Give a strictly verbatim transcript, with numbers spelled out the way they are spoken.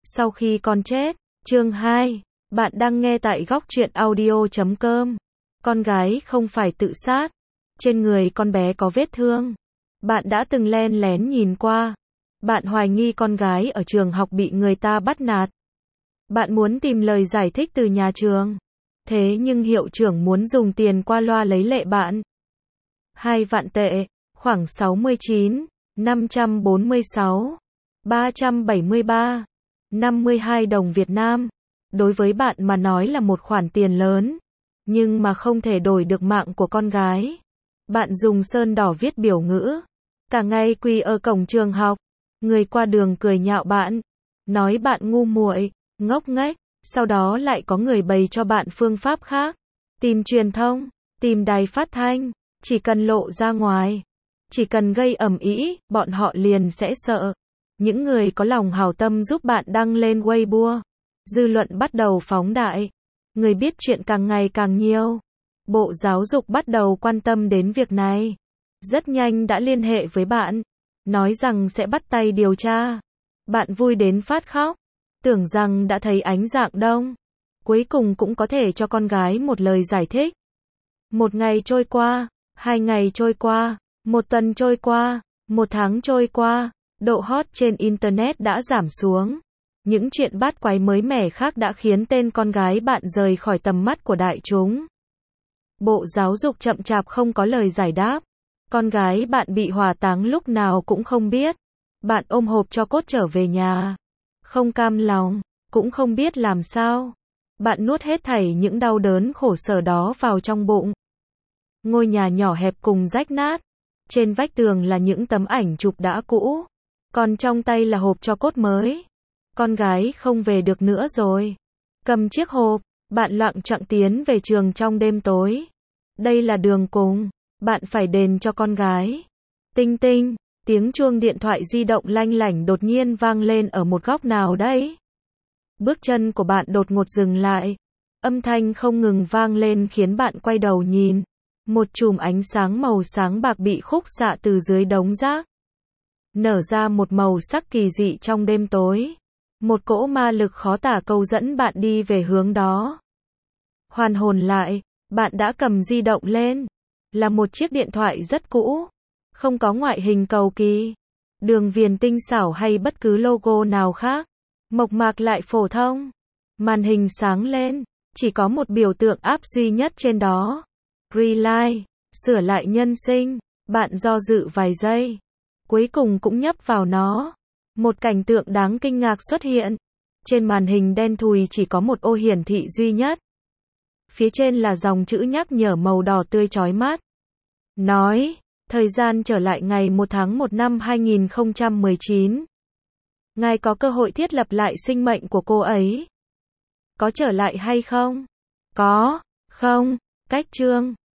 Sau khi con chết, chương hai, bạn đang nghe tại góc truyện audio chấm com. Con gái không phải tự sát. Trên người con bé có vết thương. Bạn đã từng len lén nhìn qua. Bạn hoài nghi con gái ở trường học bị người ta bắt nạt. Bạn muốn tìm lời giải thích từ nhà trường. Thế nhưng hiệu trưởng muốn dùng tiền qua loa lấy lệ bạn. Hai vạn tệ, khoảng sáu mươi chín, năm trăm bốn mươi sáu, ba trăm bảy mươi ba, năm mươi hai đồng Việt Nam. Đối với bạn mà nói là một khoản tiền lớn, nhưng mà không thể đổi được mạng của con gái. Bạn dùng sơn đỏ viết biểu ngữ, cả ngày quỳ ở cổng trường học. Người qua đường cười nhạo bạn, nói bạn ngu muội, ngốc nghếch. Sau đó lại có người bày cho bạn phương pháp khác. Tìm truyền thông, tìm đài phát thanh, chỉ cần lộ ra ngoài, chỉ cần gây ầm ĩ, bọn họ liền sẽ sợ. Những người có lòng hảo tâm giúp bạn đăng lên Weibo. Dư luận bắt đầu phóng đại. Người biết chuyện càng ngày càng nhiều. Bộ Giáo dục bắt đầu quan tâm đến việc này. Rất nhanh đã liên hệ với bạn, nói rằng sẽ bắt tay điều tra. Bạn vui đến phát khóc, tưởng rằng đã thấy ánh dạng đông. Cuối cùng cũng có thể cho con gái một lời giải thích. Một ngày trôi qua, hai ngày trôi qua, một tuần trôi qua, một tháng trôi qua, độ hot trên Internet đã giảm xuống. Những chuyện bát quái mới mẻ khác đã khiến tên con gái bạn rời khỏi tầm mắt của đại chúng. Bộ Giáo dục chậm chạp không có lời giải đáp. Con gái bạn bị hỏa táng lúc nào cũng không biết. Bạn ôm hộp tro cốt trở về nhà. Không cam lòng, cũng không biết làm sao. Bạn nuốt hết thảy những đau đớn khổ sở đó vào trong bụng. Ngôi nhà nhỏ hẹp cùng rách nát. Trên vách tường là những tấm ảnh chụp đã cũ. Còn trong tay là hộp tro cốt mới. Con gái không về được nữa rồi. Cầm chiếc hộp, bạn lặng chặng tiến về trường trong đêm tối. Đây là đường cùng. Bạn phải đền cho con gái. Tinh tinh, tiếng chuông điện thoại di động lanh lảnh đột nhiên vang lên ở một góc nào đấy. Bước chân của bạn đột ngột dừng lại. Âm thanh không ngừng vang lên khiến bạn quay đầu nhìn. Một chùm ánh sáng màu sáng bạc bị khúc xạ từ dưới đống rác. Nở ra một màu sắc kỳ dị trong đêm tối. Một cỗ ma lực khó tả câu dẫn bạn đi về hướng đó. Hoàn hồn lại, bạn đã cầm di động lên. Là một chiếc điện thoại rất cũ. Không có ngoại hình cầu kỳ, đường viền tinh xảo hay bất cứ logo nào khác. Mộc mạc lại phổ thông. Màn hình sáng lên, chỉ có một biểu tượng app duy nhất trên đó. Relight, sửa lại nhân sinh. Bạn do dự vài giây, cuối cùng cũng nhấp vào nó. Một cảnh tượng đáng kinh ngạc xuất hiện. Trên màn hình đen thùi chỉ có một ô hiển thị duy nhất. Phía trên là dòng chữ nhắc nhở màu đỏ tươi chói mắt. Nói, thời gian trở lại ngày một tháng một năm hai nghìn không trăm mười chín. Ngài có cơ hội thiết lập lại sinh mệnh của cô ấy. Có trở lại hay không? Có, không, cách chương.